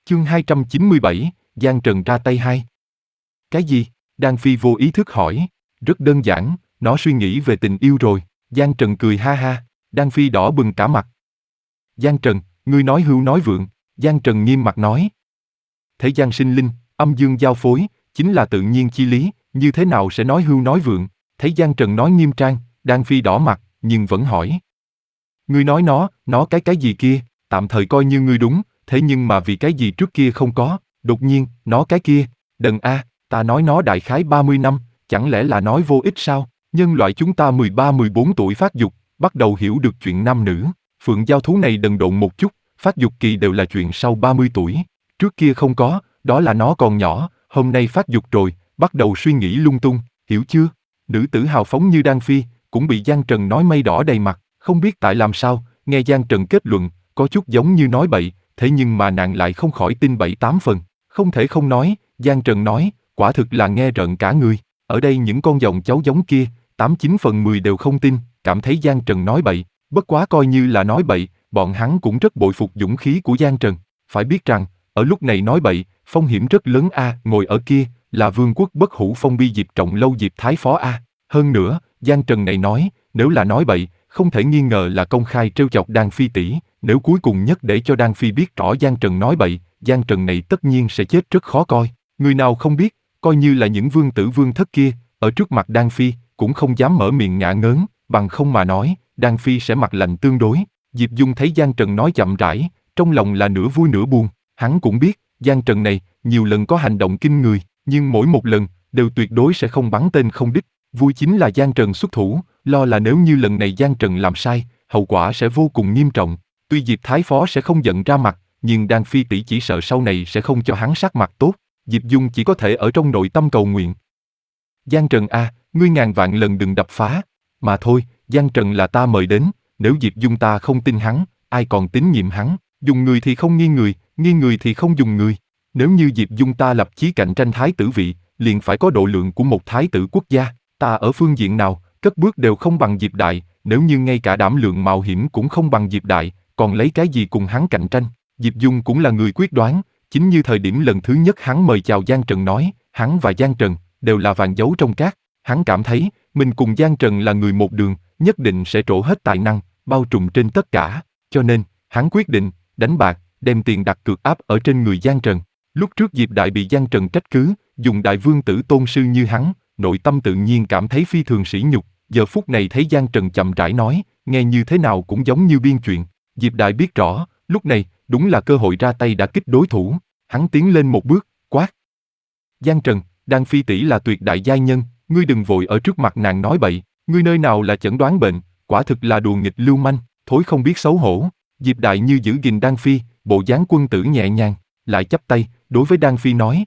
Chương 297, Giang Trần ra tay hai. Cái gì? Đan Phi vô ý thức hỏi. Rất đơn giản, nó suy nghĩ về tình yêu rồi. Giang Trần cười ha ha. Đan Phi đỏ bừng cả mặt. Giang Trần, ngươi nói hưu nói vượng. Giang Trần nghiêm mặt nói. Thế gian sinh linh, âm dương giao phối, chính là tự nhiên chi lý, như thế nào sẽ nói hưu nói vượng? Thấy Giang Trần nói nghiêm trang, Đan Phi đỏ mặt, nhưng vẫn hỏi. Ngươi nói nó cái gì kia, tạm thời coi như ngươi đúng, thế nhưng mà vì cái gì trước kia không có, đột nhiên, nó cái kia, đần a, ta nói nó đại khái 30 năm, chẳng lẽ là nói vô ích sao? Nhân loại chúng ta 13-14 tuổi phát dục, bắt đầu hiểu được chuyện nam nữ, phượng giao thú này đần độn một chút, phát dục kỳ đều là chuyện sau 30 tuổi, trước kia không có, đó là nó còn nhỏ, hôm nay phát dục rồi, bắt đầu suy nghĩ lung tung, hiểu chưa? Nữ tử hào phóng như Đan Phi, cũng bị Giang Trần nói mây đỏ đầy mặt, không biết tại làm sao, nghe Giang Trần kết luận, có chút giống như nói bậy, thế nhưng mà nàng lại không khỏi tin 7-8 phần, không thể không nói, Giang Trần nói, quả thực là nghe rợn cả người, ở đây những con dòng cháu giống kia, 8-9 phần 10 đều không tin, cảm thấy Giang Trần nói bậy, bất quá coi như là nói bậy, bọn hắn cũng rất bội phục dũng khí của Giang Trần, phải biết rằng, ở lúc này nói bậy, phong hiểm rất lớn a, ngồi ở kia, là vương quốc bất hủ phong bi Diệp Trọng Lâu Diệp Thái Phó a, hơn nữa, Giang Trần này nói, nếu là nói bậy, không thể nghi ngờ là công khai trêu chọc Đan Phi tỷ, nếu cuối cùng nhất để cho Đan Phi biết rõ Giang Trần nói bậy, Giang Trần này tất nhiên sẽ chết rất khó coi, người nào không biết, coi như là những vương tử vương thất kia, ở trước mặt Đan Phi, cũng không dám mở miệng ngả ngớn, bằng không mà nói, Đan Phi sẽ mặt lạnh tương đối. Diệp Dung thấy Giang Trần nói chậm rãi, trong lòng là nửa vui nửa buồn, hắn cũng biết, Giang Trần này, nhiều lần có hành động kinh người, nhưng mỗi một lần, đều tuyệt đối sẽ không bắn tên không đích, vui chính là Giang Trần xuất thủ, lo là nếu như lần này Giang Trần làm sai, hậu quả sẽ vô cùng nghiêm trọng. Tuy Diệp Thái Phó sẽ không giận ra mặt, nhưng Đan Phi tỷ chỉ sợ sau này sẽ không cho hắn sắc mặt tốt, Diệp Dung chỉ có thể ở trong nội tâm cầu nguyện. Giang Trần a, ngươi ngàn vạn lần đừng đập phá, mà thôi, Giang Trần là ta mời đến, nếu Diệp Dung ta không tin hắn, ai còn tín nhiệm hắn, dùng người thì không nghi người thì không dùng người. Nếu như Diệp Dung ta lập chí cạnh tranh thái tử vị, liền phải có độ lượng của một thái tử quốc gia, ta ở phương diện nào, cất bước đều không bằng Diệp Đại, nếu như ngay cả đảm lượng mạo hiểm cũng không bằng Diệp Đại, còn lấy cái gì cùng hắn cạnh tranh. Diệp Dung cũng là người quyết đoán, chính như thời điểm lần thứ nhất hắn mời chào Giang Trần nói, hắn và Giang Trần đều là vàng dấu trong cát, hắn cảm thấy mình cùng Giang Trần là người một đường, nhất định sẽ trổ hết tài năng, bao trùm trên tất cả, cho nên, hắn quyết định, đánh bạc, đem tiền đặt cược áp ở trên người Giang Trần. Lúc trước Diệp Đại bị Giang Trần trách cứ, dùng đại vương tử tôn sư như hắn, nội tâm tự nhiên cảm thấy phi thường sỉ nhục, giờ phút này thấy Giang Trần chậm rãi nói, nghe như thế nào cũng giống như biên chuyện. Diệp Đại biết rõ, lúc này, đúng là cơ hội ra tay đã kích đối thủ, hắn tiến lên một bước, quát. Giang Trần, Đan Phi tỷ là tuyệt đại giai nhân, ngươi đừng vội ở trước mặt nàng nói bậy, ngươi nơi nào là chẩn đoán bệnh, quả thực là đùa nghịch lưu manh, thối không biết xấu hổ. Diệp Đại như giữ gìn Đan Phi, bộ dáng quân tử nhẹ nhàng, lại chắp tay, đối với Đan Phi nói.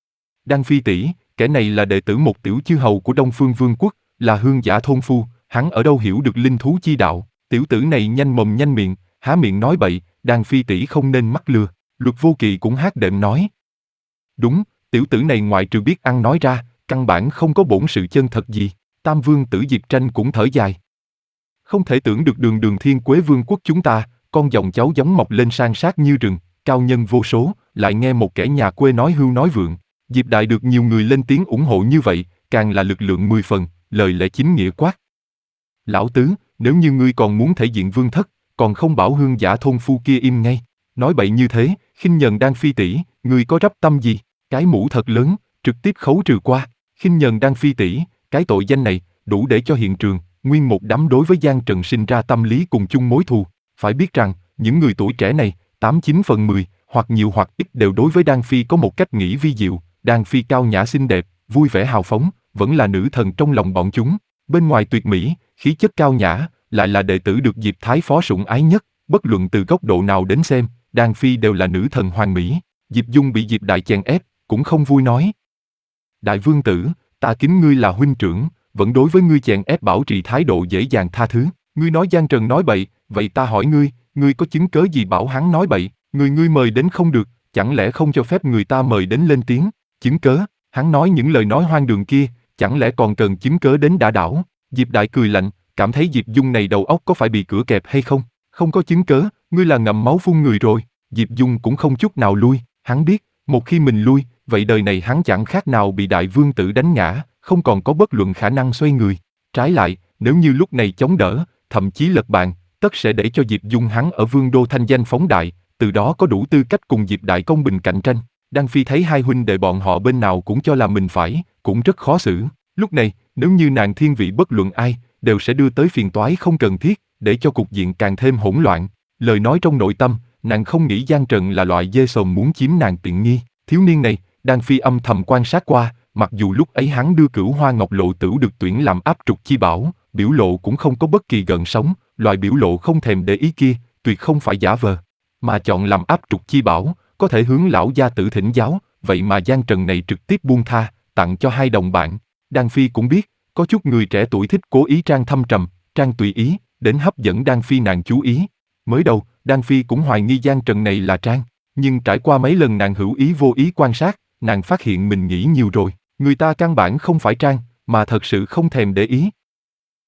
Đan Phi tỷ, kẻ này là đệ tử một tiểu chư hầu của Đông Phương Vương quốc, là hương giả thôn phu, hắn ở đâu hiểu được linh thú chi đạo, tiểu tử này nhanh mồm nhanh miệng, há miệng nói bậy, Đan Phi tỷ không nên mắc lừa. Luật Vô Kỵ cũng hát đệm nói. Đúng, tiểu tử này ngoại trừ biết ăn nói ra, căn bản không có bổn sự chân thật gì. Tam Vương tử Diệp Tranh cũng thở dài. Không thể tưởng được đường đường Thiên Quế Vương quốc chúng ta, con dòng cháu giống mọc lên san sát như rừng, cao nhân vô số, lại nghe một kẻ nhà quê nói hưu nói vượng. Diệp Đại được nhiều người lên tiếng ủng hộ như vậy, càng là lực lượng 10 phần, lời lẽ chính nghĩa quát. Lão tứ, nếu như ngươi còn muốn thể diện vương thất, còn không bảo hương giả thôn phu kia im ngay. Nói bậy như thế, khinh nhờn Đan Phi tỷ, ngươi có rắp tâm gì? Cái mũ thật lớn, trực tiếp khấu trừ qua. Khinh nhờn Đan Phi tỷ, cái tội danh này, đủ để cho hiện trường, nguyên một đám đối với Giang Trần sinh ra tâm lý cùng chung mối thù. Phải biết rằng, những người tuổi trẻ này, 8-9 phần 10, hoặc nhiều hoặc ít đều đối với Đan Phi có một cách nghĩ vi diệu. Đan Phi cao nhã xinh đẹp, vui vẻ hào phóng, vẫn là nữ thần trong lòng bọn chúng. Bên ngoài tuyệt mỹ, khí chất cao nhã, lại là đệ tử được Diệp Thái Phó sủng ái nhất. Bất luận từ góc độ nào đến xem, Đan Phi đều là nữ thần hoàn mỹ. Diệp Dung bị Diệp Đại chèn ép, cũng không vui nói. Đại vương tử, ta kính ngươi là huynh trưởng, vẫn đối với ngươi chèn ép bảo trì thái độ dễ dàng tha thứ. Ngươi nói Giang Trần nói bậy, vậy ta hỏi ngươi có chứng cớ gì bảo hắn nói bậy? Ngươi mời đến không được, chẳng lẽ không cho phép người ta mời đến lên tiếng? Chứng cớ, hắn nói những lời nói hoang đường kia, chẳng lẽ còn cần chứng cớ đến đả đảo? Diệp Đại cười lạnh, cảm thấy Diệp Dung này đầu óc có phải bị cửa kẹp hay không? Không có chứng cớ, ngươi là ngậm máu phun người rồi. Diệp Dung cũng không chút nào lui, Hắn biết, một khi mình lui, vậy đời này hắn chẳng khác nào bị đại vương tử đánh ngã, không còn có bất luận khả năng xoay người. Trái lại, nếu như lúc này chống đỡ, thậm chí lật bàn, tất sẽ để cho Diệp Dung hắn ở vương đô thanh danh phóng đại, từ đó có đủ tư cách cùng Diệp Đại công bình cạnh tranh. Đan Phi thấy hai huynh đệ bọn họ bên nào cũng cho là mình phải, cũng rất khó xử. Lúc này, nếu như nàng thiên vị bất luận ai, đều sẽ đưa tới phiền toái không cần thiết, để cho cục diện càng thêm hỗn loạn. Lời nói trong nội tâm, nàng không nghĩ Giang Trần là loại dê sồm muốn chiếm nàng tiện nghi. Thiếu niên này, Đan Phi âm thầm quan sát qua, mặc dù lúc ấy hắn đưa Cửu Hoa Ngọc Lộ Tửu được tuyển làm áp trục chi bảo, biểu lộ cũng không có bất kỳ gợn sóng, loại biểu lộ không thèm để ý kia, tuyệt không phải giả vờ, mà chọn làm áp trục chi bảo, có thể hướng lão gia tử thỉnh giáo, vậy mà Giang Trần này trực tiếp buông tha, tặng cho hai đồng bạn. Đan Phi cũng biết, có chút người trẻ tuổi thích cố ý trang thâm trầm, trang tùy ý, đến hấp dẫn Đan Phi nàng chú ý. Mới đầu, Đan Phi cũng hoài nghi Giang Trần này là trang, nhưng trải qua mấy lần nàng hữu ý vô ý quan sát, nàng phát hiện mình nghĩ nhiều rồi, người ta căn bản không phải trang, mà thật sự không thèm để ý,